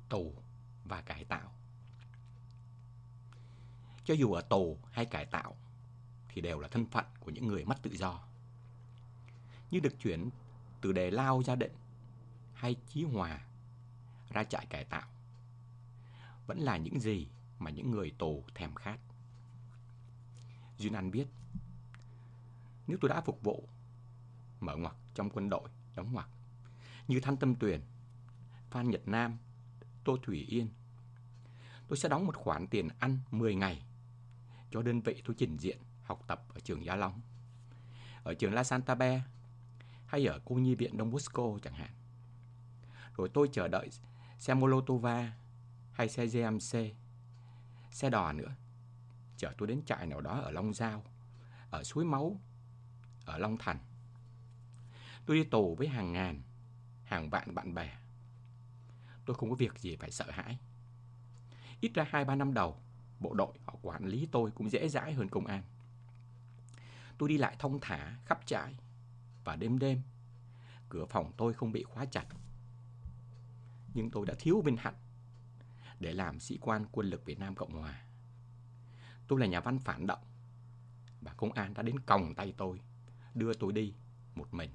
tù và cải tạo. Cho dù ở tù hay cải tạo thì đều là thân phận của những người mất tự do. Như được chuyển từ Đề Lao Gia Định hay Chí Hòa ra trại cải tạo vẫn là những gì mà những người tù thèm khát. Duyên Anh biết, nếu tôi đã phục vụ mở ngoặc trong quân đội đóng ngoặc như Thanh Tâm Tuyền, Phan Nhật Nam, Tô Thủy Yên, tôi sẽ đóng một khoản tiền ăn 10 ngày cho đơn vị tôi trình diện học tập ở trường Gia Long, ở trường La Santabe hay ở cô nhi viện Đông Bosco chẳng hạn. Rồi tôi chờ đợi xe Molotova hay xe GMC, xe đò nữa, chở tôi đến trại nào đó ở Long Giao, ở Suối Máu, ở Long Thành. Tôi đi tù với hàng ngàn, hàng vạn bạn bè. Tôi không có việc gì phải sợ hãi. Ít ra 2-3 năm đầu, bộ đội họ quản lý tôi cũng dễ dãi hơn công an. Tôi đi lại thong thả khắp trại, và đêm đêm cửa phòng tôi không bị khóa chặt. Nhưng tôi đã thiếu vinh hạnh để làm sĩ quan quân lực Việt Nam Cộng Hòa. Tôi là nhà văn phản động, và công an đã đến còng tay tôi, đưa tôi đi một mình.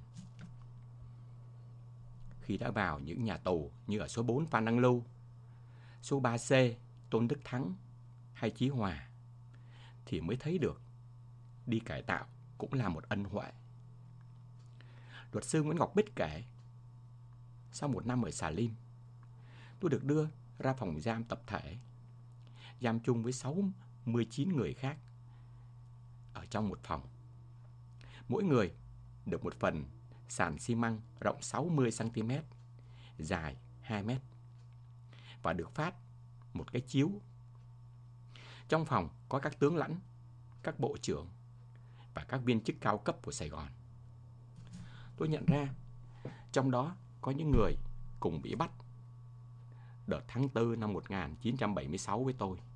Khi đã vào những nhà tù như ở số 4 Phan Đăng Lưu, số 3C Tôn Đức Thắng hay Chí Hòa, thì mới thấy được đi cải tạo cũng là một ân huệ. Luật sư Nguyễn Ngọc Bích kể, sau 1 năm ở Xà Lim, tôi được đưa ra phòng giam tập thể, giam chung với 69 người khác ở trong một phòng. Mỗi người được một phần sàn xi măng rộng 60cm, dài 2m, và được phát một cái chiếu. Trong phòng có các tướng lãnh, các bộ trưởng và các viên chức cao cấp của Sài Gòn. Tôi nhận ra trong đó có những người cùng bị bắt đợt tháng 4 năm 1976 với tôi.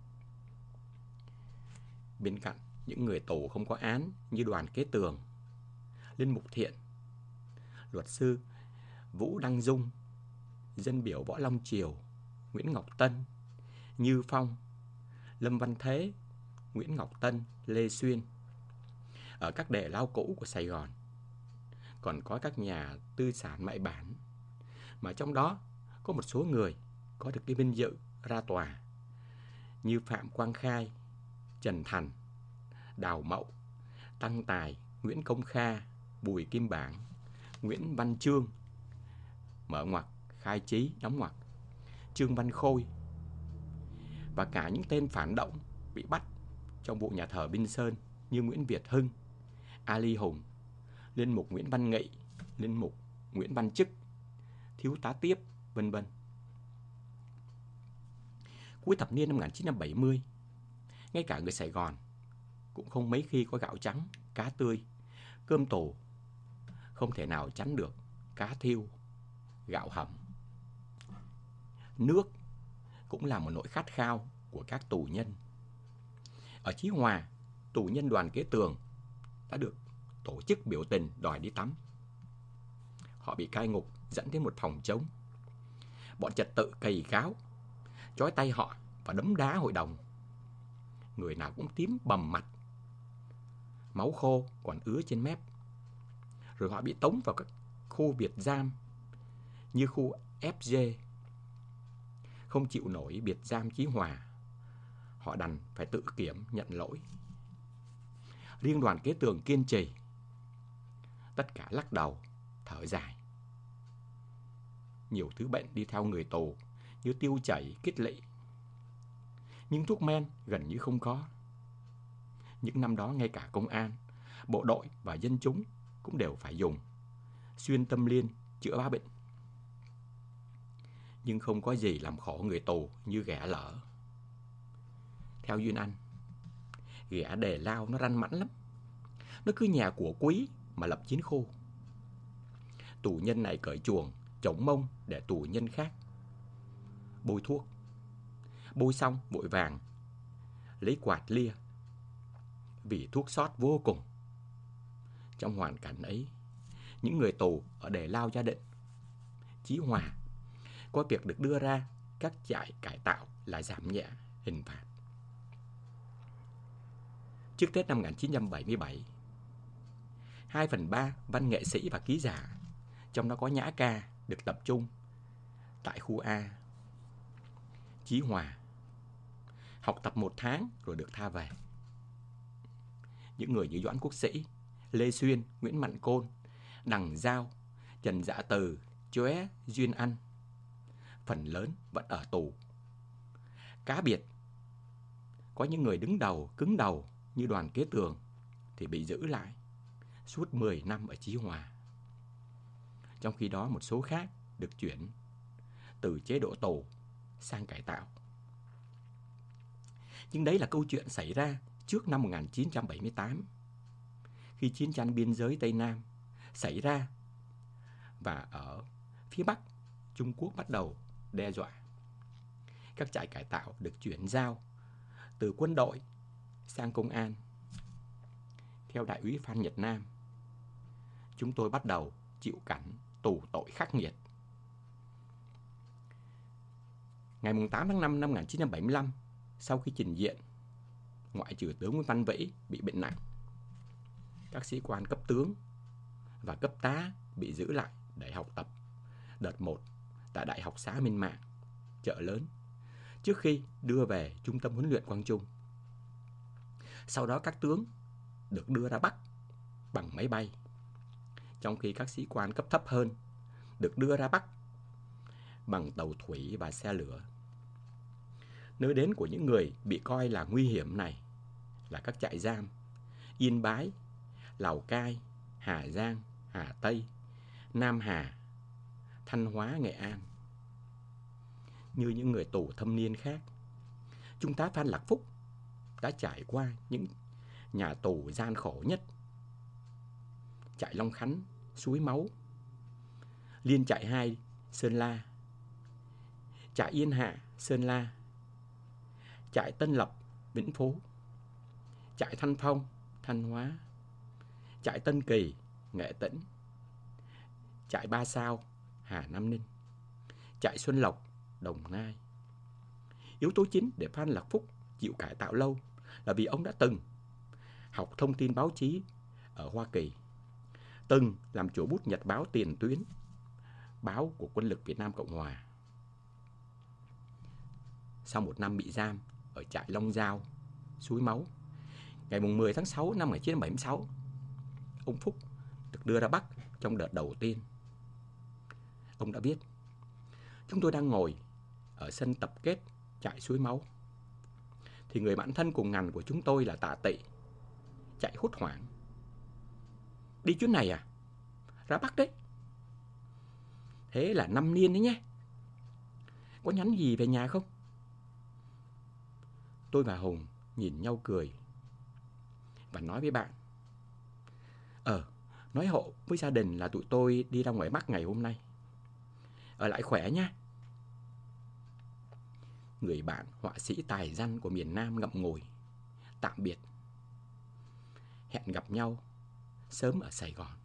Bên cạnh những người tù không có án như Đoàn Kế Tường, Linh Mục Thiện, luật sư Vũ Đăng Dung, dân biểu Võ Long Triều, Nguyễn Ngọc Tân, Như Phong, Lâm Văn Thế, Nguyễn Ngọc Tân, Lê Xuyên, ở các đề lao cũ của Sài Gòn, còn có các nhà tư sản mại bản, mà trong đó có một số người có được cái vinh dự ra tòa như Phạm Quang Khai, Trần Thành, Đào Mậu, Tăng Tài, Nguyễn Công Kha, Bùi Kim Bảng, Nguyễn Văn Chương, mở ngoặc, Khai Chí, đóng ngoặc, Trương Văn Khôi, và cả những tên phản động bị bắt trong vụ nhà thờ Binh Sơn như Nguyễn Việt Hưng, Ali Hùng, Linh mục Nguyễn Văn Nghị, Linh mục Nguyễn Văn Chức, Thiếu tá Tiếp, vân vân. Cuối thập niên năm 1970, ngay cả người Sài Gòn cũng không mấy khi có gạo trắng, cá tươi, cơm tù, không thể nào tránh được cá thiêu, gạo hầm. Nước cũng là một nỗi khát khao của các tù nhân. Ở Chí Hòa, tù nhân Đoàn Kế Tường đã được tổ chức biểu tình đòi đi tắm. Họ bị cai ngục dẫn đến một phòng trống. Bọn trật tự cày gáo, trói tay họ và đấm đá hội đồng. Người nào cũng tím bầm mặt, máu khô còn ứa trên mép. Rồi họ bị tống vào các khu biệt giam như khu FG. Không chịu nổi biệt giam Chí Hòa, họ đành phải tự kiểm nhận lỗi. Riêng Đoàn Kế Tường kiên trì. Tất cả lắc đầu, thở dài. Nhiều thứ bệnh đi theo người tù như tiêu chảy, kít lỵ, nhưng thuốc men gần như không có. Những năm đó ngay cả công an, bộ đội và dân chúng cũng đều phải dùng xuyên tâm liên chữa bá bệnh. Nhưng không có gì làm khổ người tù như ghẻ lở. Theo Duyên Anh, ghẻ Đề Lao nó ranh mãnh lắm. Nó cứ nhà của quý mà lập chiến khu. Tù nhân này cởi chuồng, chống mông để tù nhân khác bôi thuốc. Bôi xong vội vàng lấy quạt lia, vì thuốc sót vô cùng. Trong hoàn cảnh ấy, những người tù ở Đề Lao Gia Định, Chí Hòa có việc được đưa ra các trại cải tạo là giảm nhẹ hình phạt. Trước Tết năm 1977, 2/3 văn nghệ sĩ và ký giả, trong đó có Nhã Ca, được tập trung tại khu A, Chí Hòa, học tập 1 tháng rồi được tha về. Những người như Doãn Quốc Sĩ, Lê Xuyên, Nguyễn Mặn Côn, Đằng Giao, Trần Dạ Từ, Chóe Duyên Anh, phần lớn vẫn ở tù. Cá biệt, có những người đứng đầu, cứng đầu như Đoàn Kế Tường thì bị giữ lại suốt 10 năm ở Chí Hòa. Trong khi đó một số khác được chuyển từ chế độ tù sang cải tạo. Nhưng đấy là câu chuyện xảy ra trước năm 1978, khi chiến tranh biên giới Tây Nam xảy ra và ở phía Bắc, Trung Quốc bắt đầu đe dọa. Các trại cải tạo được chuyển giao từ quân đội sang công an. Theo Đại úy Phan Nhật Nam, chúng tôi bắt đầu chịu cảnh tù tội khắc nghiệt. Ngày 8 tháng 5 năm 1975, sau khi trình diện, ngoại trừ tướng Nguyễn Văn Vĩ bị bệnh nặng, các sĩ quan cấp tướng và cấp tá bị giữ lại để học tập đợt 1 tại Đại học xã Minh Mạng, Chợ Lớn, trước khi đưa về Trung tâm huấn luyện Quang Trung. Sau đó các tướng được đưa ra Bắc bằng máy bay, trong khi các sĩ quan cấp thấp hơn được đưa ra Bắc bằng tàu thủy và xe lửa. Nơi đến của những người bị coi là nguy hiểm này là các trại giam Yên Bái, Lào Cai, Hà Giang, Hà Tây, Nam Hà, Thanh Hóa, Nghệ An. Như những người tù thâm niên khác, Trung tá Phan Lạc Phúc đã trải qua những nhà tù gian khổ nhất. Trại Long Khánh, Suối Máu, Liên trại 2, Sơn La, trại Yên Hạ, Sơn La, trại Tân Lập, Vĩnh Phú, trại Thanh Phong, Thanh Hóa, trại Tân Kỳ, Nghệ Tĩnh, trại Ba Sao, Hà Nam Ninh, trại Xuân Lộc, Đồng Nai. Yếu tố chính để Phan Lạc Phúc chịu cải tạo lâu là vì ông đã từng học thông tin báo chí ở Hoa Kỳ, từng làm chủ bút nhật báo Tiền Tuyến, báo của Quân lực Việt Nam Cộng Hòa. Sau 1 năm bị giam ở trại Long Giao, Suối Máu, ngày 10 tháng 6 năm 1976, ông Phúc được đưa ra Bắc trong đợt đầu tiên. Ông đã viết: chúng tôi đang ngồi ở sân tập kết trại Suối Máu, thì người bạn thân cùng ngành của chúng tôi là Tạ Tị chạy hốt hoảng: đi chuyến này à? Ra Bắc đấy. Thế là 5 niên đấy nhé. Có nhắn gì về nhà không? Tôi và Hùng nhìn nhau cười và nói với bạn: nói hộ với gia đình là tụi tôi đi ra ngoài Bắc ngày hôm nay. Ở lại khỏe nha. Người bạn họa sĩ tài danh của miền Nam ngậm ngùi tạm biệt. Hẹn gặp nhau sớm ở Sài Gòn.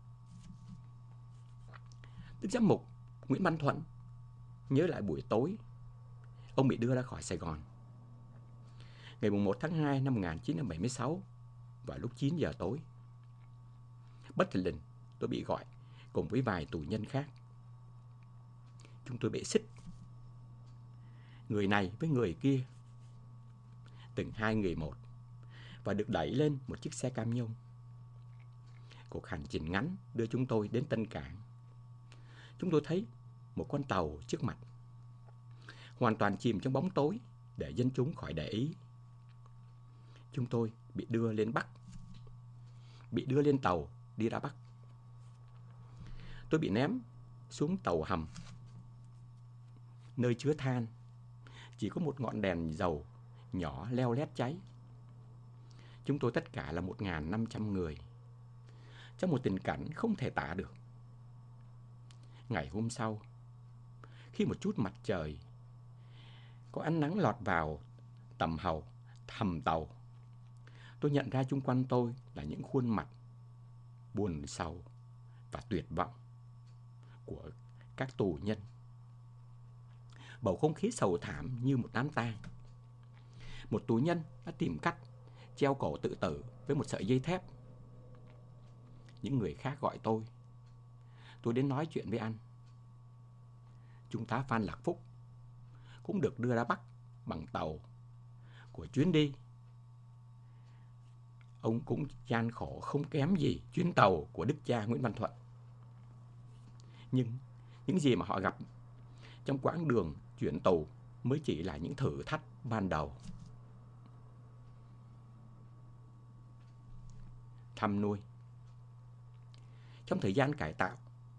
Đức giám mục Nguyễn Văn Thuận nhớ lại buổi tối ông bị đưa ra khỏi Sài Gòn. Ngày 1 tháng 2 năm 1976 vào lúc 9 giờ tối. Bất thình lình tôi bị gọi cùng với vài tù nhân khác. Chúng tôi bị xích, người này với người kia, từng 2 người một, và được đẩy lên một chiếc xe cam nhông. Cuộc hành trình ngắn đưa chúng tôi đến Tân Cảng. Chúng tôi thấy một con tàu trước mặt, hoàn toàn chìm trong bóng tối để dân chúng khỏi để ý. Chúng tôi bị đưa lên Bắc, bị đưa lên tàu đi ra Bắc. Tôi bị ném xuống tàu hầm, nơi chứa than, chỉ có một ngọn đèn dầu nhỏ leo lét cháy. Chúng tôi tất cả là 1.500 người, trong một tình cảnh không thể tả được. Ngày hôm sau, khi một chút mặt trời có ánh nắng lọt vào tầm hầm tàu, tôi nhận ra chung quanh tôi là những khuôn mặt buồn sầu và tuyệt vọng của các tù nhân. bầu không khí sầu thảm như một đám tang. Một tù nhân đã tìm cách treo cổ tự tử với một sợi dây thép. Những người khác gọi tôi đến nói chuyện với anh. Trung tá Phan Lạc Phúc cũng được đưa ra Bắc bằng tàu của chuyến đi. Ông cũng gian khổ không kém gì chuyến tàu của đức cha Nguyễn Văn Thuận. Nhưng những gì mà họ gặp trong quãng đường chuyển tù mới chỉ là những thử thách ban đầu. Thăm nuôi. Trong thời gian cải tạo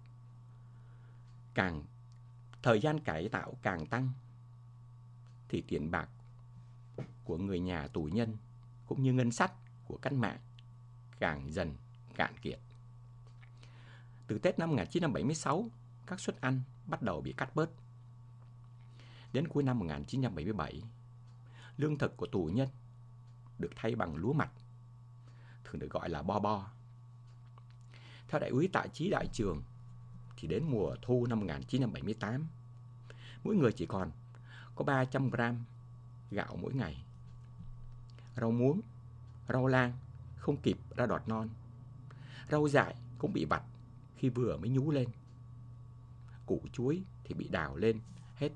càng tăng thì tiền bạc của người nhà tù nhân cũng như ngân sách của cách mạng càng dần cạn kiệt. Từ Tết năm 1976, các suất ăn bắt đầu bị cắt bớt. Đến cuối năm 1977, lương thực của tù nhân được thay bằng lúa mạch, thường được gọi là bo bo. Theo đại úy Tạ Chí Đại Trường, thì đến mùa thu năm 1978, mỗi người chỉ còn có 300 gram gạo mỗi ngày. Rau muống, rau lang không kịp ra đọt non. Rau dại cũng bị vặt khi vừa mới nhú lên. Củ chuối thì bị đào lên hết.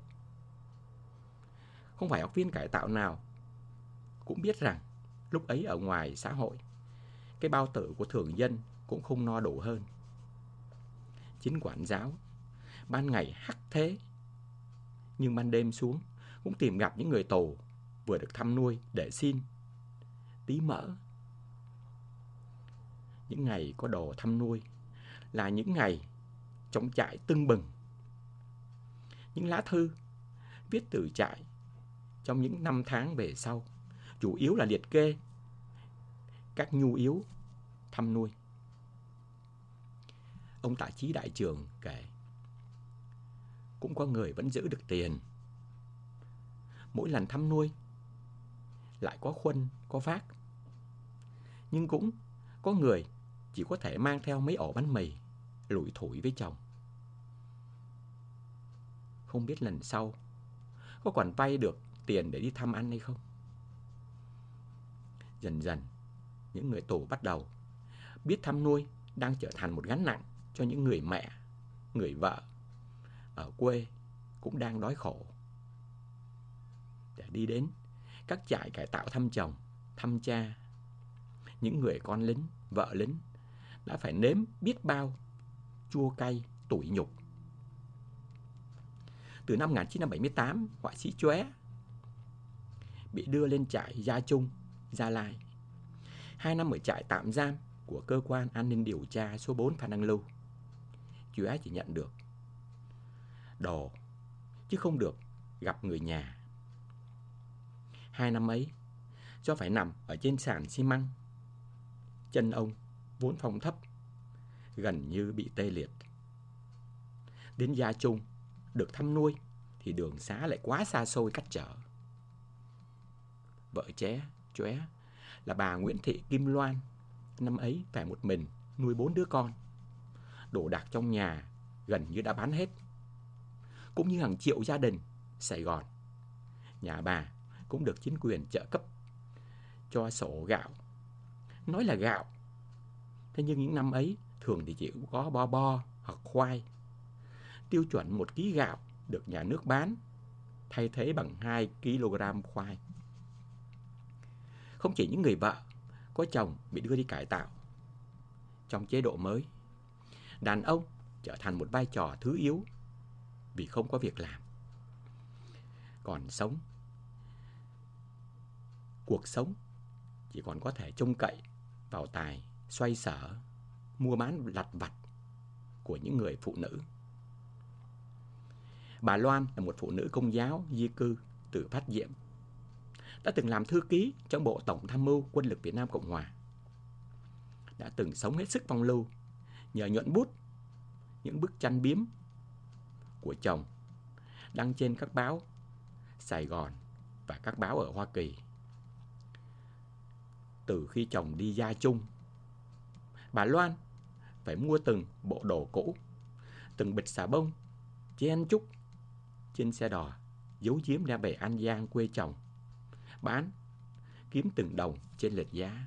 Không phải học viên cải tạo nào cũng biết rằng lúc ấy ở ngoài xã hội, cái bao tử của thường dân cũng không no đủ hơn. Chính quản giáo ban ngày hắc thế, nhưng ban đêm xuống cũng tìm gặp những người tù vừa được thăm nuôi để xin tí mỡ. Những ngày có đồ thăm nuôi là những ngày trong trại tưng bừng. Những lá thư viết từ trại trong những năm tháng về sau chủ yếu là liệt kê các nhu yếu thăm nuôi. Ông Tạ Chí Đại Trường kể, cũng có người vẫn giữ được tiền. Mỗi lần thăm nuôi lại có khuân, có vác. Nhưng cũng có người chỉ có thể mang theo mấy ổ bánh mì, lủi thủi với chồng. Không biết lần sau có còn vay được tiền để đi thăm ăn hay không. Dần dần, những người tù bắt đầu biết thăm nuôi đang trở thành một gánh nặng cho những người mẹ, người vợ ở quê cũng đang đói khổ. Để đi đến các trại cải tạo thăm chồng, thăm cha, những người con lính, vợ lính đã phải nếm biết bao chua cay, tủi nhục. Từ năm 1978, họa sĩ Chóe bị đưa lên trại Gia Trung, Gia Lai. 2 năm ở trại tạm giam của cơ quan an ninh điều tra số 4 Phan Đăng Lưu. Chóe chỉ nhận được đồ chứ không được gặp người nhà. 2 năm ấy, do phải nằm ở trên sàn xi măng, chân ông vốn phong thấp, gần như bị tê liệt. Đến Gia Trung được thăm nuôi thì đường xá lại quá xa xôi cách trở. Vợ Chóe là bà Nguyễn Thị Kim Loan, năm ấy phải một mình nuôi 4 đứa con. Đồ đạc trong nhà gần như đã bán hết. Cũng như hàng triệu gia đình Sài Gòn, nhà bà cũng được chính quyền trợ cấp cho sổ gạo. Nói là gạo, thế nhưng những năm ấy thường thì chỉ có bo bo hoặc khoai. Tiêu chuẩn 1 kg gạo được nhà nước bán, thay thế bằng 2 kg khoai. Không chỉ những người vợ có chồng bị đưa đi cải tạo, trong chế độ mới, đàn ông trở thành một vai trò thứ yếu vì không có việc làm. Còn cuộc sống chỉ còn có thể trông cậy vào tài xoay sở, mua bán lặt vặt của những người phụ nữ. Bà Loan là một phụ nữ Công giáo di cư từ Phát Diệm, đã từng làm thư ký trong Bộ Tổng tham mưu Quân lực Việt Nam Cộng Hòa, đã từng sống hết sức phong lưu nhờ nhuận bút những bức tranh biếm của chồng đăng trên các báo Sài Gòn và các báo ở Hoa Kỳ. Từ khi chồng đi Gia Trung, bà Loan phải mua từng bộ đồ cũ, từng bịch xà bông chen chúc trên xe đò giấu giếm đem về An Giang quê chồng, bán, kiếm từng đồng trên lệch giá.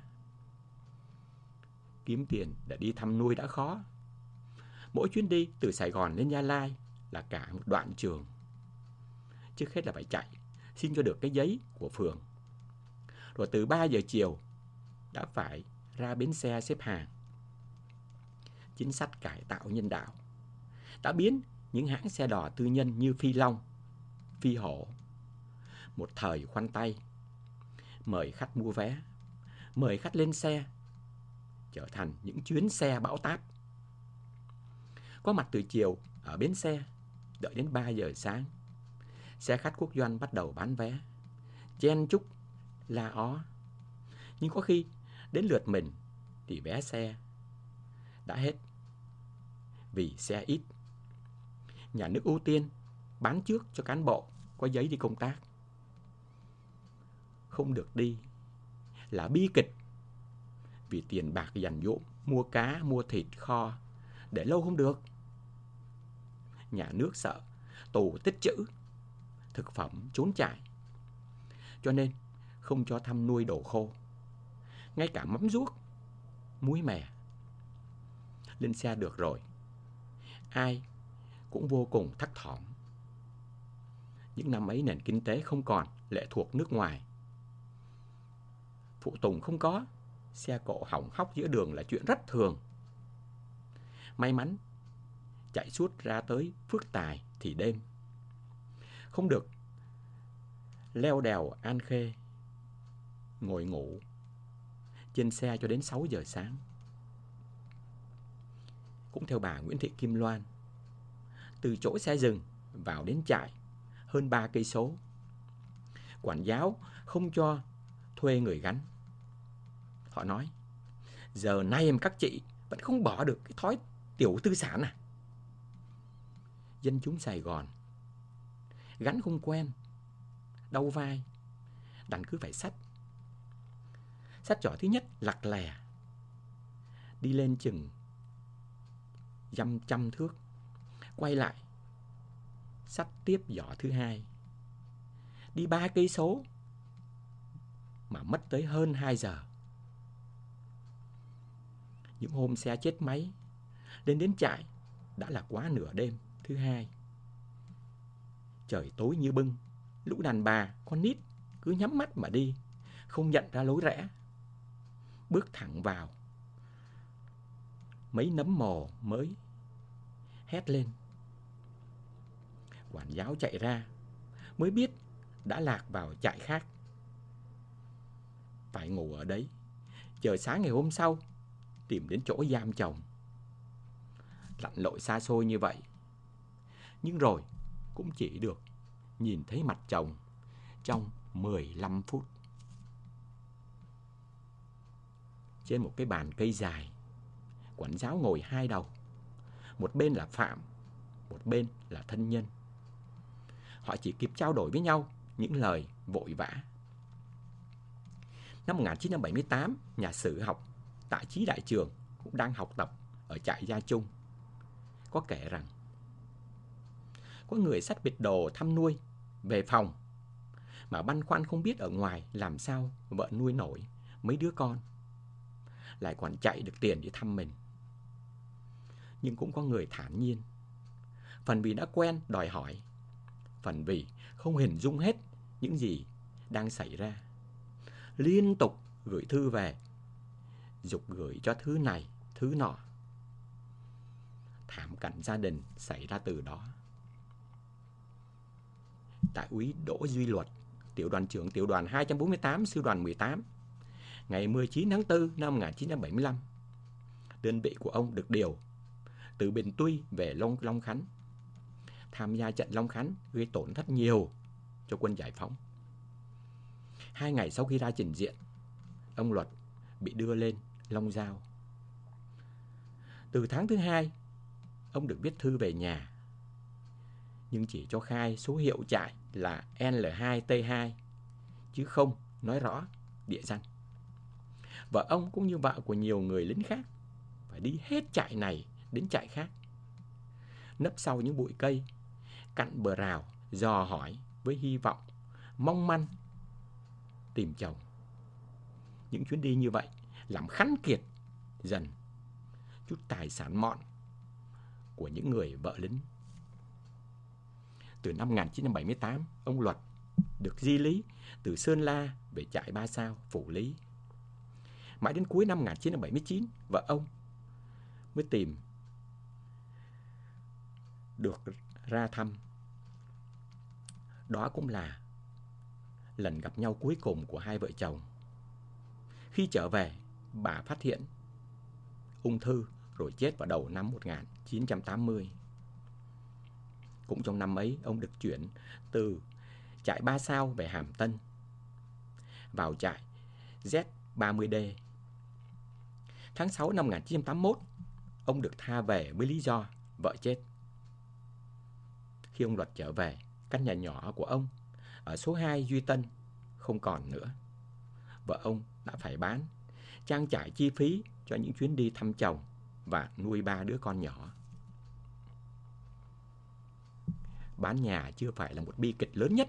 Kiếm tiền để đi thăm nuôi đã khó. Mỗi chuyến đi từ Sài Gòn lên Gia Lai là cả một đoạn trường. Trước hết là phải chạy, xin cho được cái giấy của phường. Rồi từ 3 giờ chiều đã phải ra bến xe xếp hàng. Chính sách cải tạo nhân đạo đã biến những hãng xe đò tư nhân như Phi Long, Phi Hổ một thời khoanh tay, mời khách mua vé, mời khách lên xe, trở thành những chuyến xe bão táp. Có mặt từ chiều ở bến xe, đợi đến 3 giờ sáng, xe khách quốc doanh bắt đầu bán vé, chen chúc, la ó. Nhưng có khi đến lượt mình thì vé xe đã hết, vì xe ít. Nhà nước ưu tiên bán trước cho cán bộ có giấy đi công tác. Không được đi là bi kịch, vì tiền bạc dành dụm mua cá, mua thịt kho để lâu không được. Nhà nước sợ tù tích trữ, thực phẩm trốn chạy, cho nên không cho thăm nuôi đồ khô, ngay cả mắm ruốc, muối mè. Lên xe được rồi, ai cũng vô cùng thấp thỏm. Những năm ấy nền kinh tế không còn lệ thuộc nước ngoài, phụ tùng không có, xe cộ hỏng hóc giữa đường là chuyện rất thường. May mắn chạy suốt ra tới Phước Tài thì đêm, không được leo đèo An Khê, ngồi ngủ trên xe cho đến 6 giờ sáng. Cũng theo bà Nguyễn Thị Kim Loan, từ chỗ xe dừng vào đến trại hơn 3 cây số. Quản giáo không cho thuê người gánh. Họ nói: giờ nay mà các chị vẫn không bỏ được cái thói tiểu tư sản à? Dân chúng Sài Gòn gánh không quen, đau vai, đành cứ phải xách. Xách giỏ thứ nhất lặt lè, đi lên chừng 100 thước, quay lại xách tiếp giỏ thứ hai, đi 3 cây số mà mất tới hơn 2 giờ. Những hôm xe chết máy, lên đến trại đã là quá nửa đêm thứ hai. Trời tối như bưng, lũ đàn bà, con nít cứ nhắm mắt mà đi, không nhận ra lối rẽ. Bước thẳng vào, mấy nấm mồ mới hét lên. Quản giáo chạy ra, mới biết đã lạc vào trại khác. Phải ngủ ở đấy, chờ sáng ngày hôm sau tìm đến chỗ giam chồng. Lặn lội xa xôi như vậy, nhưng rồi cũng chỉ được nhìn thấy mặt chồng trong 15 phút. Trên một cái bàn cây dài, quản giáo ngồi hai đầu. Một bên là Phạm, một bên là thân nhân. Họ chỉ kịp trao đổi với nhau những lời vội vã. Năm 1978, nhà sử học tại Chí Đại Trường cũng đang học tập ở trại Gia Trung, có kể rằng có người xách bịch đồ thăm nuôi về phòng mà băn khoăn không biết ở ngoài làm sao vợ nuôi nổi mấy đứa con, lại còn chạy được tiền để thăm mình. Nhưng cũng có người thản nhiên, phần vì đã quen đòi hỏi, phần vì không hình dung hết những gì đang xảy ra. Liên tục gửi thư về, giục gửi cho thứ này, thứ nọ. Thảm cảnh gia đình xảy ra từ đó. Đại úy Đỗ Duy Luật, tiểu đoàn trưởng tiểu đoàn 248, sư đoàn 18, ngày 19 tháng 4 năm 1975, đơn vị của ông được điều từ Bình Tuy về Long Khánh, tham gia trận Long Khánh gây tổn thất nhiều cho quân giải phóng. 2 ngày sau khi ra trình diện, ông Luật bị đưa lên Long Giao. Từ tháng thứ 2, ông được viết thư về nhà, nhưng chỉ cho khai số hiệu trại là L2T2, chứ không nói rõ địa danh. Vợ ông cũng như vợ của nhiều người lính khác phải đi hết trại này đến trại khác, nấp sau những bụi cây, cạnh bờ rào, dò hỏi với hy vọng mong manh tìm chồng. Những chuyến đi như vậy làm khắn kiệt dần chút tài sản mọn của những người vợ lính. Từ năm 1978, ông Luật được di lý từ Sơn La về trại Ba Sao, Phủ Lý. Mãi đến cuối năm 1979, vợ ông mới tìm được ra thăm. Đó cũng là lần gặp nhau cuối cùng của hai vợ chồng. Khi trở về, bà phát hiện ung thư rồi chết vào đầu năm 1980. Cũng trong năm ấy, ông được chuyển từ trại Ba Sao về Hàm Tân, vào trại Z30D. Tháng 6 năm 1981, ông được tha về với lý do vợ chết. Khi ông Luật trở về, căn nhà nhỏ của ông ở số 2 Duy Tân không còn nữa. Vợ ông đã phải bán, trang trải chi phí cho những chuyến đi thăm chồng và nuôi 3 đứa con nhỏ. Bán nhà chưa phải là một bi kịch lớn nhất.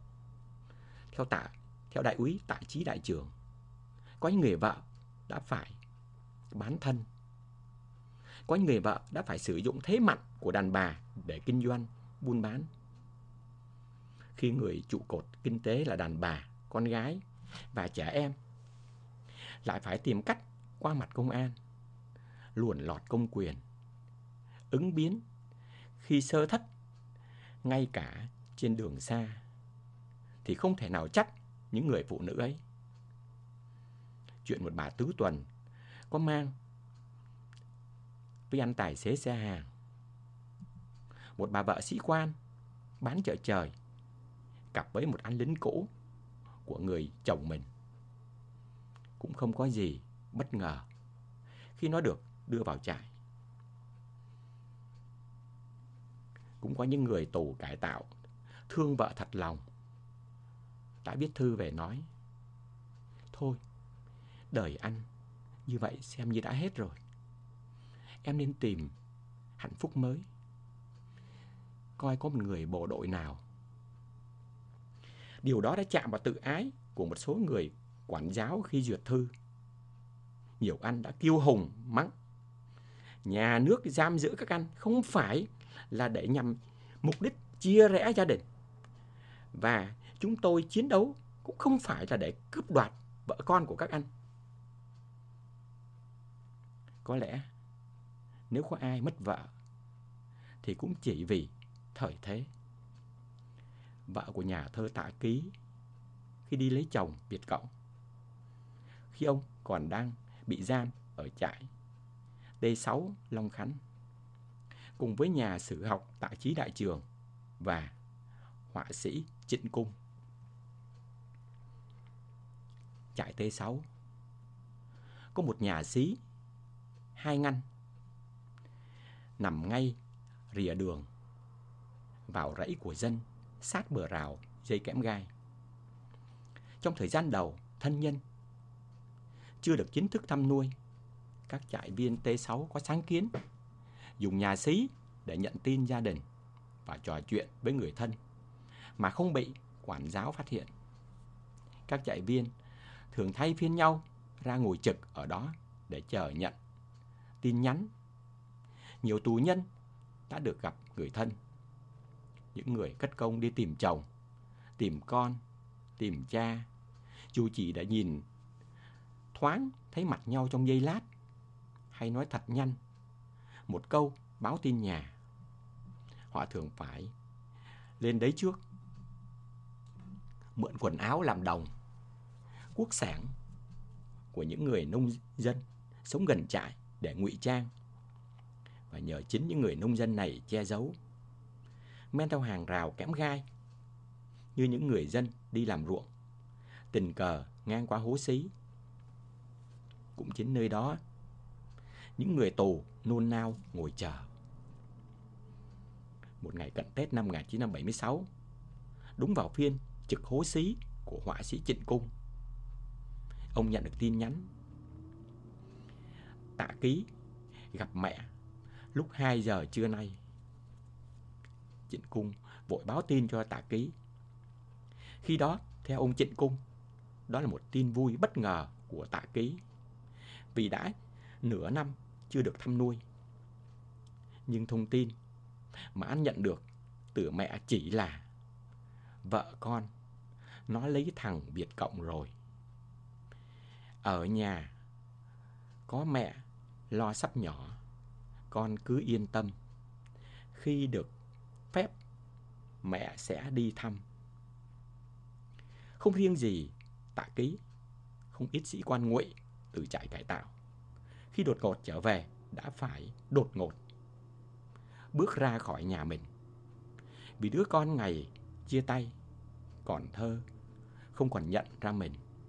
Theo đại úy Tạ Chí Đại Trường, có những người vợ đã phải bán thân. Có những người vợ đã phải sử dụng thế mạnh của đàn bà để kinh doanh, buôn bán. Khi người trụ cột kinh tế là đàn bà, con gái và trẻ em lại phải tìm cách qua mặt công an, luồn lọt công quyền, ứng biến khi sơ thất ngay cả trên đường xa, thì không thể nào trách những người phụ nữ ấy. Chuyện một bà tứ tuần có mang với anh tài xế xe hàng, một bà vợ sĩ quan bán chợ trời cặp với một anh lính cũ của người chồng mình, cũng không có gì bất ngờ khi nó được đưa vào trại. Cũng có những người tù cải tạo thương vợ thật lòng đã viết thư về nói: thôi, đời anh như vậy xem như đã hết rồi. Em nên tìm hạnh phúc mới. Coi có một người bộ đội nào. Điều đó đã chạm vào tự ái của một số người quản giáo khi duyệt thư. Nhiều anh đã kiêu hùng mắng: nhà nước giam giữ các anh không phải là để nhằm mục đích chia rẽ gia đình, và chúng tôi chiến đấu cũng không phải là để cướp đoạt vợ con của các anh. Có lẽ nếu có ai mất vợ thì cũng chỉ vì thời thế. Vợ của nhà thơ Tạ Ký khi đi lấy chồng Việt Cộng, khi ông còn đang bị giam ở trại T6 Long Khánh, cùng với nhà sử học Tạ Chí Đại Trường và họa sĩ Trịnh Cung. Trại T6 có một nhà xí 2 ngăn nằm ngay rìa đường vào rẫy của dân, sát bờ rào dây kẽm gai. Trong thời gian đầu, thân nhân chưa được chính thức thăm nuôi, các trại viên T6 có sáng kiến dùng nhà xí để nhận tin gia đình và trò chuyện với người thân mà không bị quản giáo phát hiện. Các trại viên thường thay phiên nhau ra ngồi trực ở đó để chờ nhận tin nhắn. Nhiều tù nhân đã được gặp người thân, những người cất công đi tìm chồng, tìm con, tìm cha, dù chỉ đã nhìn thoáng thấy mặt nhau trong giây lát, hay nói thật nhanh một câu báo tin nhà. Họ thường phải lên đấy trước, mượn quần áo làm đồng, cuốc sẻng của những người nông dân sống gần trại để ngụy trang, và nhờ chính những người nông dân này che giấu, men theo hàng rào kẽm gai như những người dân đi làm ruộng, tình cờ ngang qua hố xí. Cũng chính nơi đó, những người tù nôn nao ngồi chờ. Một ngày cận Tết năm 1976, đúng vào phiên trực hố xí của họa sĩ Trịnh Cung, ông nhận được tin nhắn: Tạ Ký gặp mẹ lúc 2 giờ trưa nay. Trịnh Cung vội báo tin cho Tạ Ký. Khi đó, theo ông Trịnh Cung, đó là một tin vui bất ngờ của Tạ Ký, vì đã nửa năm chưa được thăm nuôi. Nhưng thông tin mà anh nhận được từ mẹ chỉ là vợ con nó lấy thằng Việt Cộng rồi. Ở nhà có mẹ lo sắp nhỏ, con cứ yên tâm. Khi được phép, mẹ sẽ đi thăm. Không riêng gì Tạ Ký, không ít sĩ quan Ngụy từ trại cải tạo, khi đột ngột trở về đã phải đột ngột bước ra khỏi nhà mình, vì đứa con ngày chia tay còn thơ, không còn nhận ra mình.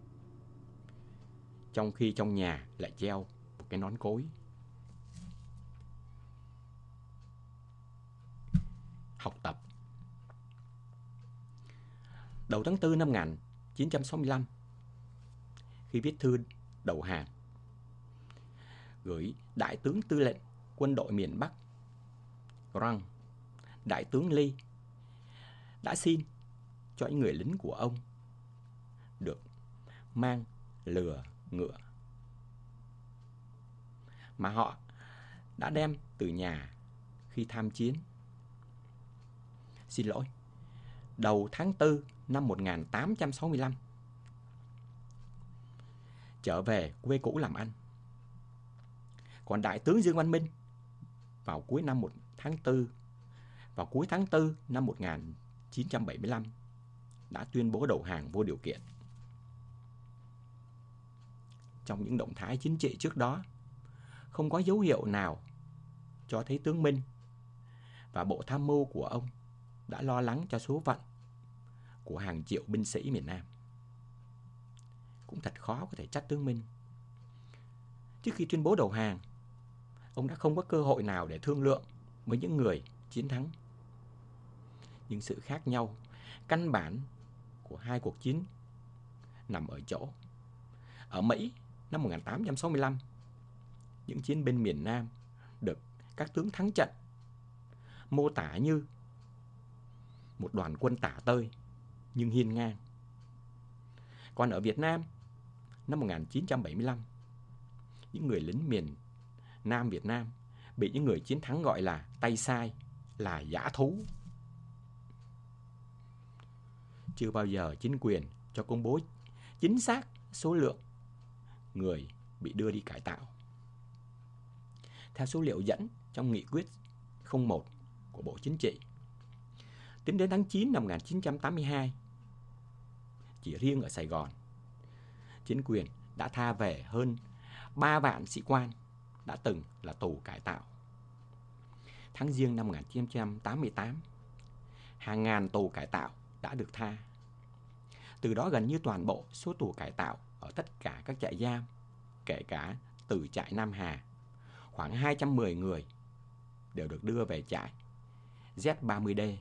Trong khi trong nhà lại treo một cái nón cối. Học tập. Đầu tháng 4 năm 1965, khi viết thư đầu hàng gửi Đại tướng Tư lệnh Quân đội miền Bắc Grant, Đại tướng Lee đã xin cho những người lính của ông được mang lừa ngựa mà họ đã đem từ nhà khi tham chiến. Xin lỗi, đầu tháng 4 năm 1865, trở về quê cũ làm ăn. Còn Đại tướng Dương Văn Minh vào cuối tháng 4 năm 1975 đã tuyên bố đầu hàng vô điều kiện. Trong những động thái chính trị trước đó, không có dấu hiệu nào cho thấy tướng Minh và bộ tham mưu của ông đã lo lắng cho số phận của hàng triệu binh sĩ miền Nam. Cũng thật khó có thể trách tướng Minh. Trước khi tuyên bố đầu hàng, ông đã không có cơ hội nào để thương lượng với những người chiến thắng. Nhưng sự khác nhau căn bản của hai cuộc chiến nằm ở chỗ, ở Mỹ năm 1865, những chiến binh miền Nam được các tướng thắng trận mô tả như một đoàn quân tả tơi nhưng hiên ngang. Còn ở Việt Nam năm 1975, những người lính miền Nam Việt Nam bị những người chiến thắng gọi là tay sai, là dã thú. Chưa bao giờ chính quyền cho công bố chính xác số lượng người bị đưa đi cải tạo. Theo số liệu dẫn trong nghị quyết 01 của Bộ Chính trị, tính đến tháng 9 năm 1982, chỉ riêng ở Sài Gòn, chính quyền đã tha về hơn 3 vạn sĩ quan đã từng là tù cải tạo. Tháng Giêng năm 1988, hàng ngàn tù cải tạo đã được tha. Từ đó gần như toàn bộ số tù cải tạo ở tất cả các trại giam, kể cả từ trại Nam Hà, khoảng 210 người đều được đưa về trại Z30D.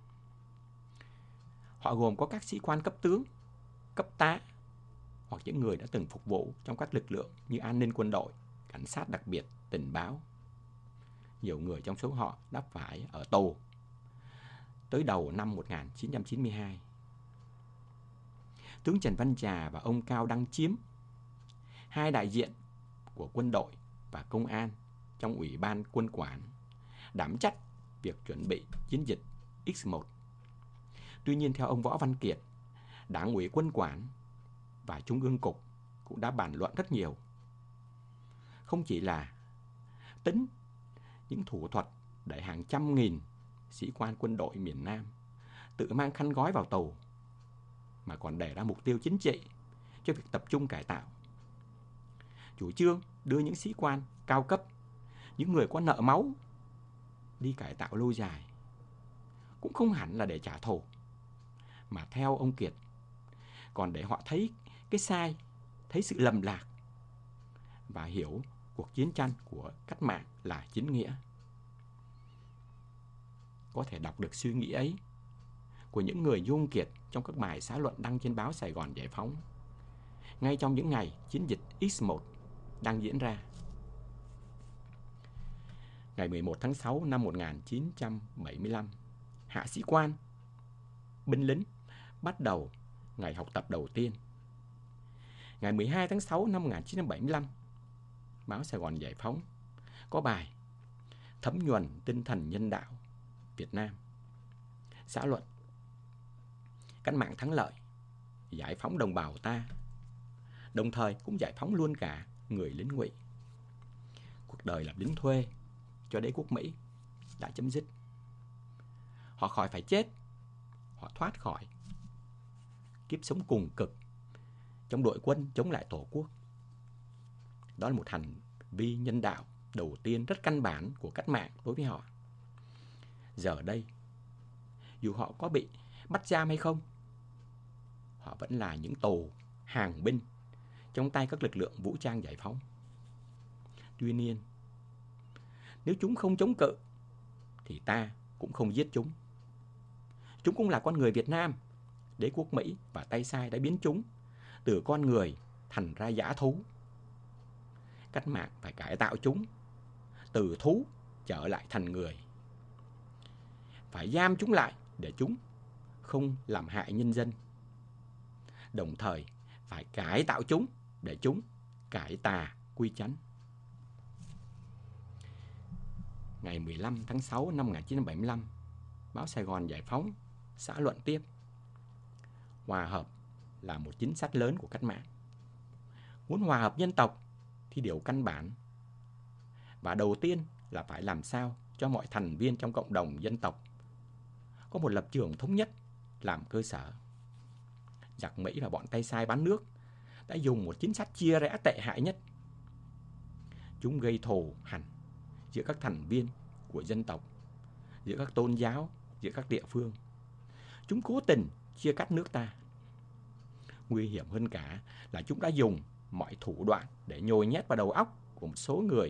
Họ gồm có các sĩ quan cấp tướng, cấp tá hoặc những người đã từng phục vụ trong các lực lượng như an ninh quân đội, cảnh sát đặc biệt, tình báo. Nhiều người trong số họ đã phải ở tù tới đầu năm 1992. Tướng Trần Văn Trà và ông Cao Đăng Chiếm, hai đại diện của quân đội và công an trong Ủy ban Quân quản, đảm trách việc chuẩn bị chiến dịch X1. Tuy nhiên, theo ông Võ Văn Kiệt, Đảng ủy Quân quản và Trung ương Cục cũng đã bàn luận rất nhiều. Không chỉ là tính những thủ thuật để hàng trăm nghìn sĩ quan quân đội miền Nam tự mang khăn gói vào tù, mà còn đề ra mục tiêu chính trị cho việc tập trung cải tạo. Chủ trương đưa những sĩ quan cao cấp, những người có nợ máu đi cải tạo lâu dài cũng không hẳn là để trả thù, mà theo ông Kiệt còn để họ thấy cái sai, thấy sự lầm lạc và hiểu cuộc chiến tranh của cách mạng là chính nghĩa. Có thể đọc được suy nghĩ ấy của những người như ông Kiệt trong các bài xã luận đăng trên báo Sài Gòn Giải Phóng, ngay trong những ngày chiến dịch X1 đang diễn ra. Ngày 11 tháng 6 năm 1975, hạ sĩ quan, binh lính bắt đầu ngày học tập đầu tiên. Ngày 12 tháng 6 năm 1975, báo Sài Gòn Giải Phóng có bài thấm nhuần tinh thần nhân đạo Việt Nam, xã luận: cách mạng thắng lợi, giải phóng đồng bào ta, đồng thời cũng giải phóng luôn cả người lính ngụy. Cuộc đời làm lính thuê cho đế quốc Mỹ đã chấm dứt. Họ khỏi phải chết, họ thoát khỏi kiếp sống cùng cực trong đội quân chống lại Tổ quốc. Đó là một hành vi nhân đạo đầu tiên rất căn bản của cách mạng đối với họ. Giờ đây, dù họ có bị bắt giam hay không, họ vẫn là những tù hàng binh trong tay các lực lượng vũ trang giải phóng. Tuy nhiên, nếu chúng không chống cự thì ta cũng không giết chúng. Chúng cũng là con người Việt Nam. Đế quốc Mỹ và tay sai đã biến chúng từ con người thành ra dã thú. Cách mạng phải cải tạo chúng từ thú trở lại thành người. Phải giam chúng lại để chúng không làm hại nhân dân. Đồng thời phải cải tạo chúng để chúng cải tà quy chánh. Ngày 15 tháng 6 năm 1975, báo Sài Gòn Giải Phóng xã luận tiếp: hòa hợp là một chính sách lớn của cách mạng. Muốn hòa hợp dân tộc thì điều căn bản và đầu tiên là phải làm sao cho mọi thành viên trong cộng đồng dân tộc có một lập trường thống nhất làm cơ sở. Giặc Mỹ và bọn tay sai bán nước đã dùng một chính sách chia rẽ tệ hại nhất. Chúng gây thù hằn giữa các thành viên của dân tộc, giữa các tôn giáo, giữa các địa phương. Chúng cố tình chia cắt nước ta. Nguy hiểm hơn cả là chúng đã dùng mọi thủ đoạn để nhồi nhét vào đầu óc của một số người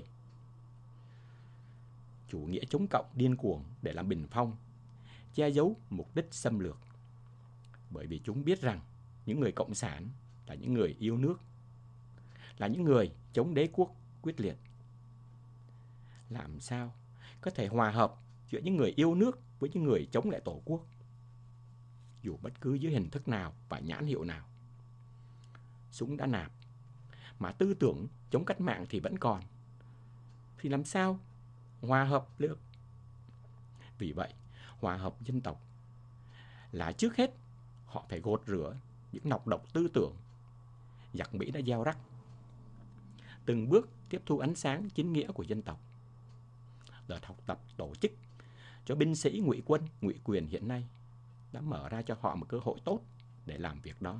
chủ nghĩa chống cộng điên cuồng để làm bình phong, che giấu mục đích xâm lược. Bởi vì chúng biết rằng những người cộng sản là những người yêu nước, là những người chống đế quốc quyết liệt. Làm sao có thể hòa hợp giữa những người yêu nước với những người chống lại Tổ quốc, dù bất cứ dưới hình thức nào và nhãn hiệu nào? Súng đã nạp, mà tư tưởng chống cách mạng thì vẫn còn, thì làm sao hòa hợp được? Vì vậy, hòa hợp dân tộc là trước hết họ phải gột rửa những nọc độc tư tưởng giặc Mỹ đã gieo rắc, từng bước tiếp thu ánh sáng chính nghĩa của dân tộc. Đợt học tập tổ chức cho binh sĩ ngụy quân, ngụy quyền hiện nay đã mở ra cho họ một cơ hội tốt để làm việc đó.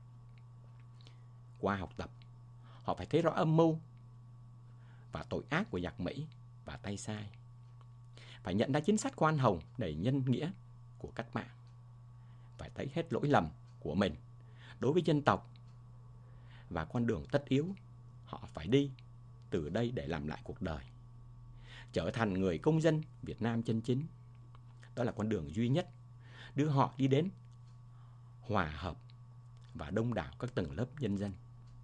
Qua học tập, họ phải thấy rõ âm mưu và tội ác của giặc Mỹ và tay sai, phải nhận ra chính sách khoan hồng đầy nhân nghĩa của cách mạng, phải thấy hết lỗi lầm của mình đối với dân tộc và con đường tất yếu họ phải đi từ đây để làm lại cuộc đời, trở thành người công dân Việt Nam chân chính. Đó là con đường duy nhất đưa họ đi đến hòa hợp và đông đảo các tầng lớp nhân dân.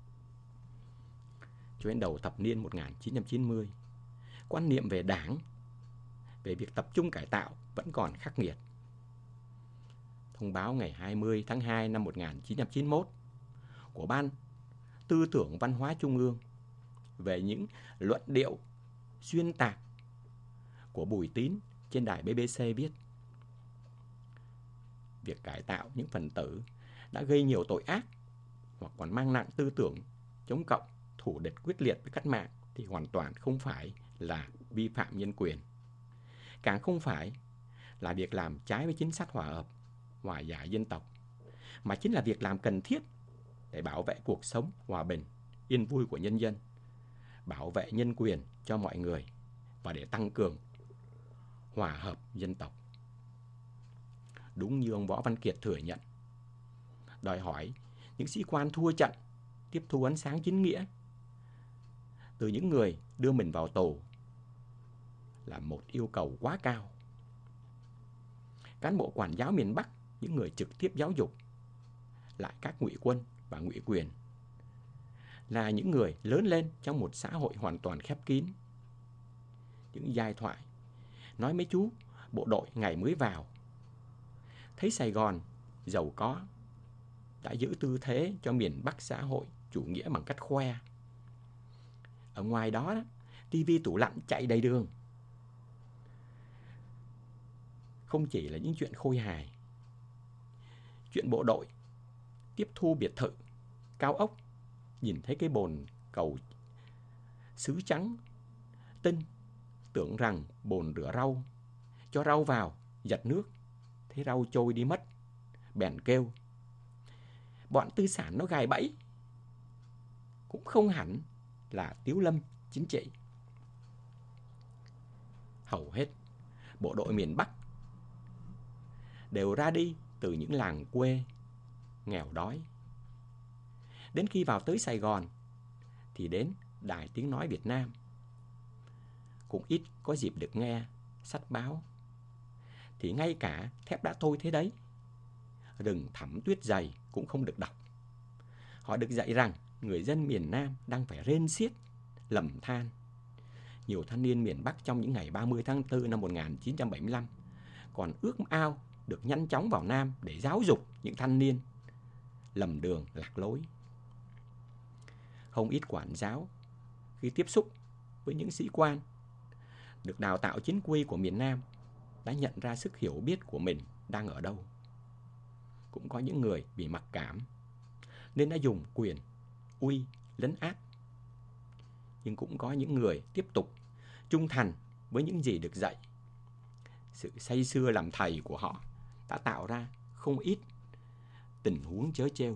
Cho đến đầu thập niên 1990, quan niệm về Đảng, về việc tập trung cải tạo vẫn còn khắc nghiệt. Thông báo ngày 20 tháng 2 năm 1991 của Ban Tư tưởng Văn hóa Trung ương về những luận điệu xuyên tạc của Bùi Tín trên đài BBC viết: việc cải tạo những phần tử đã gây nhiều tội ác hoặc còn mang nặng tư tưởng chống cộng, thù địch quyết liệt với cách mạng thì hoàn toàn không phải là vi phạm nhân quyền, càng không phải là việc làm trái với chính sách hòa hợp, hòa giải dân tộc, mà chính là việc làm cần thiết để bảo vệ cuộc sống hòa bình, yên vui của nhân dân, bảo vệ nhân quyền cho mọi người và để tăng cường hòa hợp dân tộc. Đúng như ông Võ Văn Kiệt thừa nhận, đòi hỏi những sĩ quan thua trận tiếp thu ánh sáng chính nghĩa từ những người đưa mình vào tù là một yêu cầu quá cao. Cán bộ quản giáo miền Bắc, những người trực tiếp giáo dục lại các ngụy quân và ngụy quyền, là những người lớn lên trong một xã hội hoàn toàn khép kín. Những giai thoại nói mấy chú bộ đội ngày mới vào thấy Sài Gòn giàu có, đã giữ tư thế cho miền Bắc xã hội chủ nghĩa bằng cách khoe. Ở ngoài đó, tivi tủ lạnh chạy đầy đường. Không chỉ là những chuyện khôi hài. Chuyện bộ đội tiếp thu biệt thự, cao ốc, nhìn thấy cái bồn cầu sứ trắng tinh, tưởng rằng bồn rửa rau, cho rau vào, giật nước, thấy rau trôi đi mất, bèn kêu bọn tư sản nó gài bẫy. Cũng không hẳn là tiếu lâm chính trị. Hầu hết bộ đội miền Bắc đều ra đi từ những làng quê nghèo đói. Đến khi vào tới Sài Gòn thì đến Đài Tiếng Nói Việt Nam. Cũng ít có dịp được nghe sách báo. Thì ngay cả thép đã thôi thế đấy, rừng thẳm tuyết dày cũng không được đọc. Họ được dạy rằng người dân miền Nam đang phải rên xiết, lầm than. Nhiều thanh niên miền Bắc trong những ngày 30 tháng 4 năm 1975 còn ước ao được nhanh chóng vào Nam để giáo dục những thanh niên lầm đường lạc lối. Không ít quản giáo khi tiếp xúc với những sĩ quan được đào tạo chính quy của miền Nam đã nhận ra sức hiểu biết của mình đang ở đâu. Cũng có những người bị mặc cảm nên đã dùng quyền uy lấn át. Nhưng cũng có những người tiếp tục trung thành với những gì được dạy. Sự say sưa làm thầy của họ đã tạo ra không ít tình huống trớ trêu.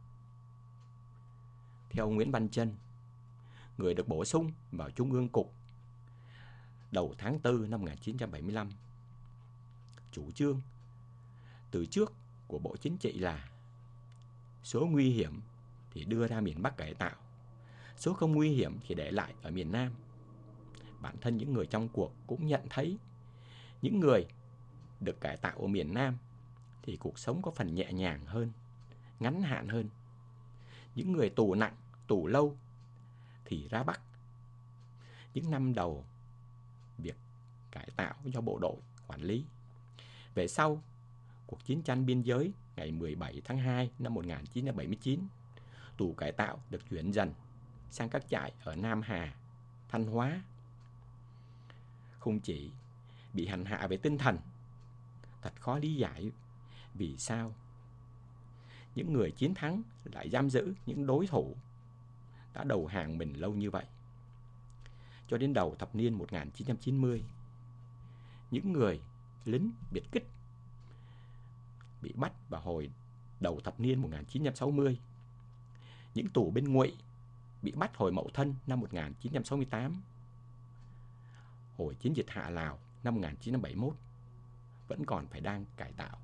Theo Nguyễn Văn Trân, người được bổ sung vào Trung ương Cục đầu tháng 4 năm 1975, chủ trương từ trước của Bộ Chính trị là số nguy hiểm thì đưa ra miền Bắc cải tạo, số không nguy hiểm thì để lại ở miền Nam. Bản thân những người trong cuộc cũng nhận thấy những người được cải tạo ở miền Nam thì cuộc sống có phần nhẹ nhàng hơn, ngắn hạn hơn. Những người tù nặng, tù lâu thì ra Bắc. Những năm đầu việc cải tạo do bộ đội quản lý. Về sau, cuộc chiến tranh biên giới ngày 17 tháng 2 năm 1979, tù cải tạo được chuyển dần sang các trại ở Nam Hà, Thanh Hóa. Không chỉ bị hành hạ về tinh thần, thật khó lý giải vì sao những người chiến thắng lại giam giữ những đối thủ đã đầu hàng mình lâu như vậy. Cho đến đầu thập niên 1990, những người lính biệt kích bị bắt vào hồi đầu thập niên 1960, những tù binh Ngụy bị bắt hồi Mậu Thân năm 1968, hồi chiến dịch Hạ Lào năm 1971 vẫn còn phải đang cải tạo.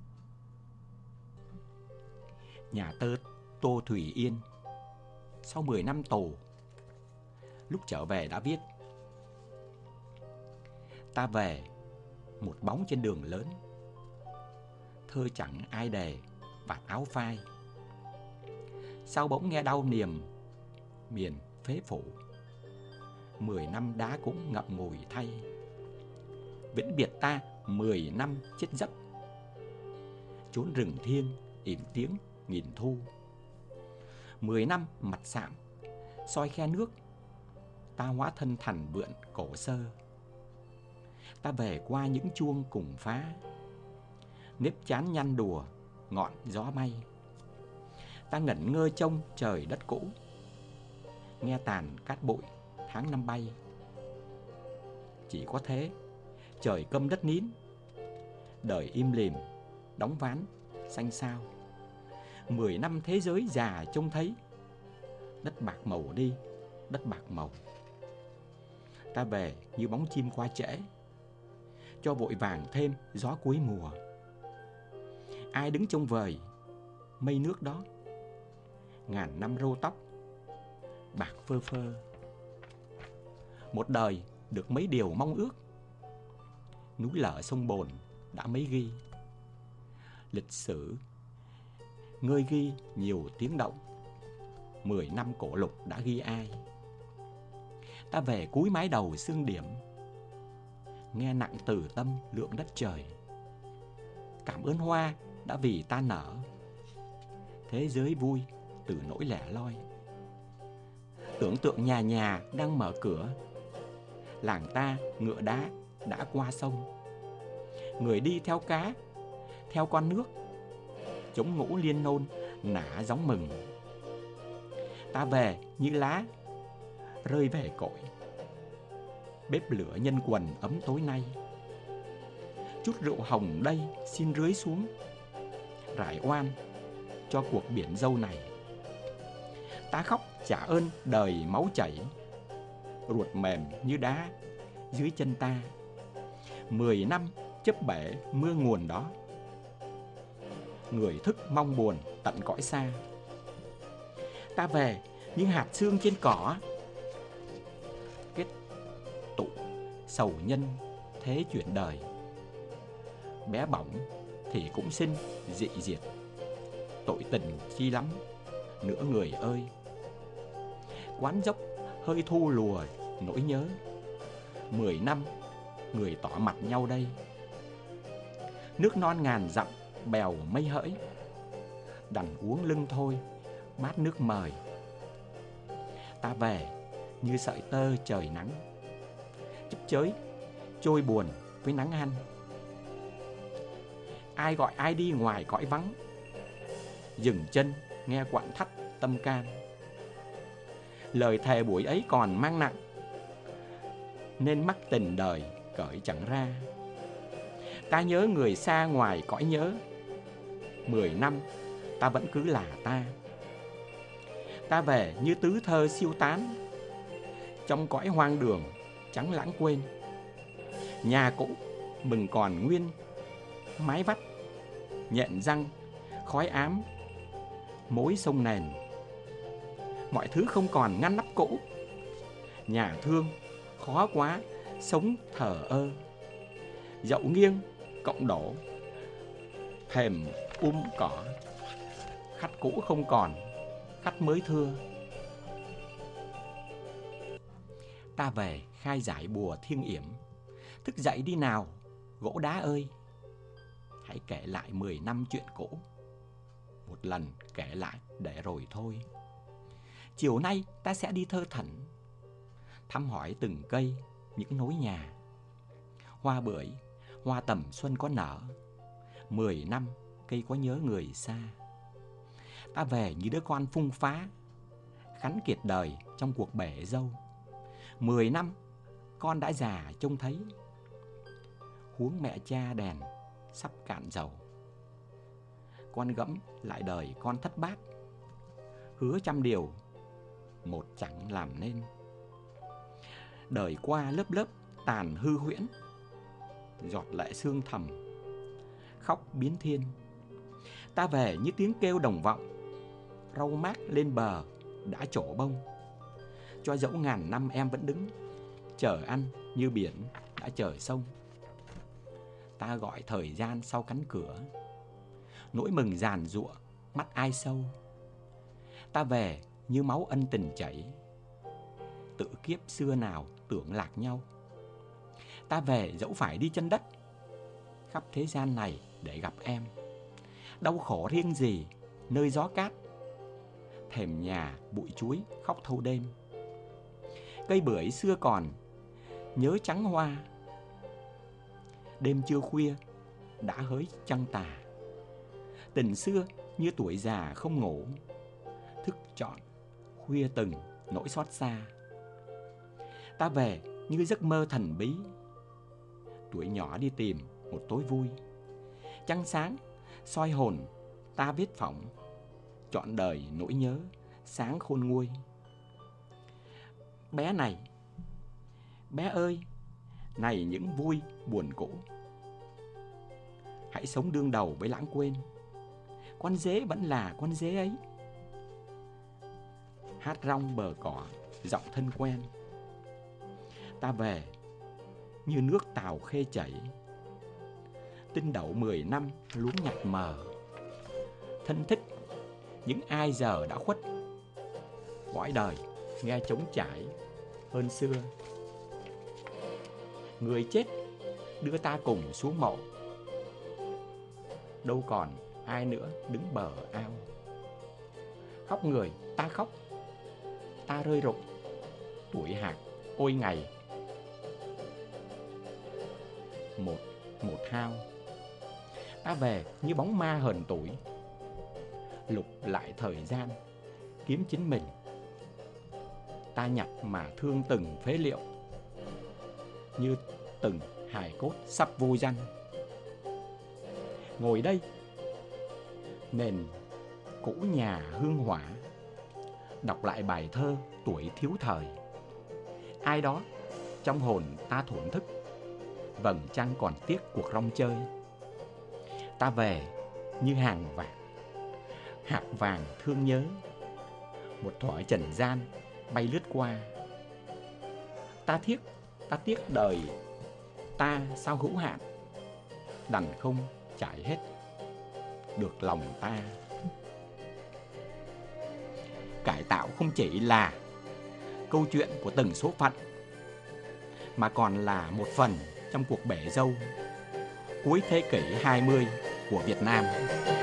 Nhà thơ Tô Thủy Yên sau 10 năm tù, lúc trở về đã viết: ta về một bóng trên đường lớn, thơ chẳng ai đề vạt áo phai. Sao bỗng nghe đau niềm miền phế phủ, 10 năm đá cũng ngậm ngùi thay. Vĩnh biệt ta 10 năm chết dấp, chốn rừng thiêng ỉm tiếng nghìn thu. 10 năm mặt sạm soi khe nước, ta hóa thân thành vượn cổ sơ. Ta về qua những chuông cùng phá, nếp chán nhăn đùa ngọn gió bay. Ta ngẩn ngơ trông trời đất cũ, nghe tàn cát bụi tháng năm bay. Chỉ có thế trời câm đất nín, đời im lìm đóng ván xanh xao. 10 năm thế giới già trông thấy, đất bạc màu đi đất bạc màu. Ta về như bóng chim qua trễ, cho vội vàng thêm gió cuối mùa. Ai đứng trông vời mây nước đó, ngàn năm râu tóc bạc phơ phơ. Một đời được mấy điều mong ước, núi lở sông bồn đã mấy ghi. Lịch sử ngơi ghi nhiều tiếng động, 10 năm cổ lục đã ghi ai. Ta về cúi mái đầu xương điểm, nghe nặng từ tâm lượng đất trời. Cảm ơn hoa đã vì ta nở, thế giới vui từ nỗi lẻ loi. Tưởng tượng nhà nhà đang mở cửa, làng ta ngựa đá đã qua sông. Người đi theo cá, theo con nước, chống ngũ liên nôn nả gióng mừng. Ta về như lá rơi về cội, bếp lửa nhân quần ấm tối nay. Chút rượu hồng đây xin rưới xuống, rải oan cho cuộc biển dâu này. Ta khóc trả ơn đời máu chảy, ruột mềm như đá dưới chân ta. 10 năm chấp bể mưa nguồn đó, người thức mong buồn tận cõi xa. Ta về như hạt sương trên cỏ, kết tụ sầu nhân thế chuyển đời. Bé bỏng thì cũng sinh dị diệt, tội tình chi lắm nữa người ơi. Quán dốc hơi thu lùa nỗi nhớ, 10 năm người tỏ mặt nhau đây. Nước non ngàn dặm bèo mây hỡi, đành uống lưng thôi bát nước mời. Ta về như sợi tơ trời nắng, chấp chới trôi buồn với nắng hanh. Ai gọi ai đi ngoài cõi vắng, dừng chân nghe quặn thắt tâm can. Lời thề buổi ấy còn mang nặng, nên mắc tình đời cởi chẳng ra. Ta nhớ người xa ngoài cõi nhớ, 10 năm ta vẫn cứ là ta. Ta về như tứ thơ siêu tán, trong cõi hoang đường chẳng lãng quên. Nhà cũ mừng còn nguyên mái vắt, nhện răng khói ám mối sông nền. Mọi thứ không còn ngăn nắp cũ, nhà thương khó quá sống thờ ơ. Dậu nghiêng cộng đổ thềm cỏ, khách cũ không còn, khách mới thưa. Ta về khai giải bùa thiêng yểm, thức dậy đi nào gỗ đá ơi. Hãy kể lại 10 năm chuyện cũ, một lần kể lại để rồi thôi. Chiều nay ta sẽ đi thơ thẩn, thăm hỏi từng cây những nối nhà. Hoa bưởi, hoa tầm xuân có nở, 10 năm cây có nhớ người xa. Ta về như đứa con phung phá, khắn kiệt đời trong cuộc bể dâu. 10 năm con đã già trông thấy, huống mẹ cha đèn sắp cạn dầu. Con gẫm lại đời con thất bát, hứa trăm điều một chẳng làm nên. Đời qua lớp lớp tàn hư huyễn, giọt lệ sương thầm khóc biến thiên. Ta về như tiếng kêu đồng vọng, rau mác lên bờ đã trổ bông. Cho dẫu ngàn năm em vẫn đứng, chờ ăn như biển đã chờ sông. Ta gọi thời gian sau cánh cửa, nỗi mừng giàn giụa mắt ai sâu. Ta về như máu ân tình chảy, tự kiếp xưa nào tưởng lạc nhau. Ta về dẫu phải đi chân đất, khắp thế gian này để gặp em. Đau khổ riêng gì nơi gió cát, thềm nhà bụi chuối khóc thâu đêm. Cây bưởi xưa còn nhớ trắng hoa, đêm trưa khuya đã hới trăng tà. Tình xưa như tuổi già không ngủ, thức trọn khuya từng nỗi xót xa. Ta về như giấc mơ thần bí, tuổi nhỏ đi tìm một tối vui. Trăng sáng soi hồn ta viết phỏng, trọn đời nỗi nhớ sáng khôn nguôi. Bé này, bé ơi, này những vui buồn cũ, hãy sống đương đầu với lãng quên. Con dế vẫn là con dế ấy, hát rong bờ cỏ giọng thân quen. Ta về như nước Tàu Khê chảy, tinh đậu 10 năm luống nhạt mờ. Thân thích những ai giờ đã khuất, cõi đời nghe trống trải hơn xưa. Người chết đưa ta cùng xuống mộ, đâu còn ai nữa đứng bờ ao. khóc người ta khóc, ta rơi rụng, tuổi hạc ôi ngày. Một hao, ta về như bóng ma hờn tuổi, lục lại thời gian kiếm chính mình. Ta nhặt mà thương từng phế liệu, như từng hài cốt sắp vô danh. Ngồi đây nền cũ nhà hương hỏa, đọc lại bài thơ tuổi thiếu thời. Ai đó trong hồn ta thổn thức, vầng trăng còn tiếc cuộc rong chơi. Ta về như hàng vàng, hạt vàng thương nhớ, một thuở trần gian bay lướt qua. Ta tiếc đời ta sao hữu hạn, đành không trải hết được lòng ta. Cải tạo không chỉ là câu chuyện của từng số phận, mà còn là một phần trong cuộc bể dâu cuối thế kỷ 20 của Việt Nam.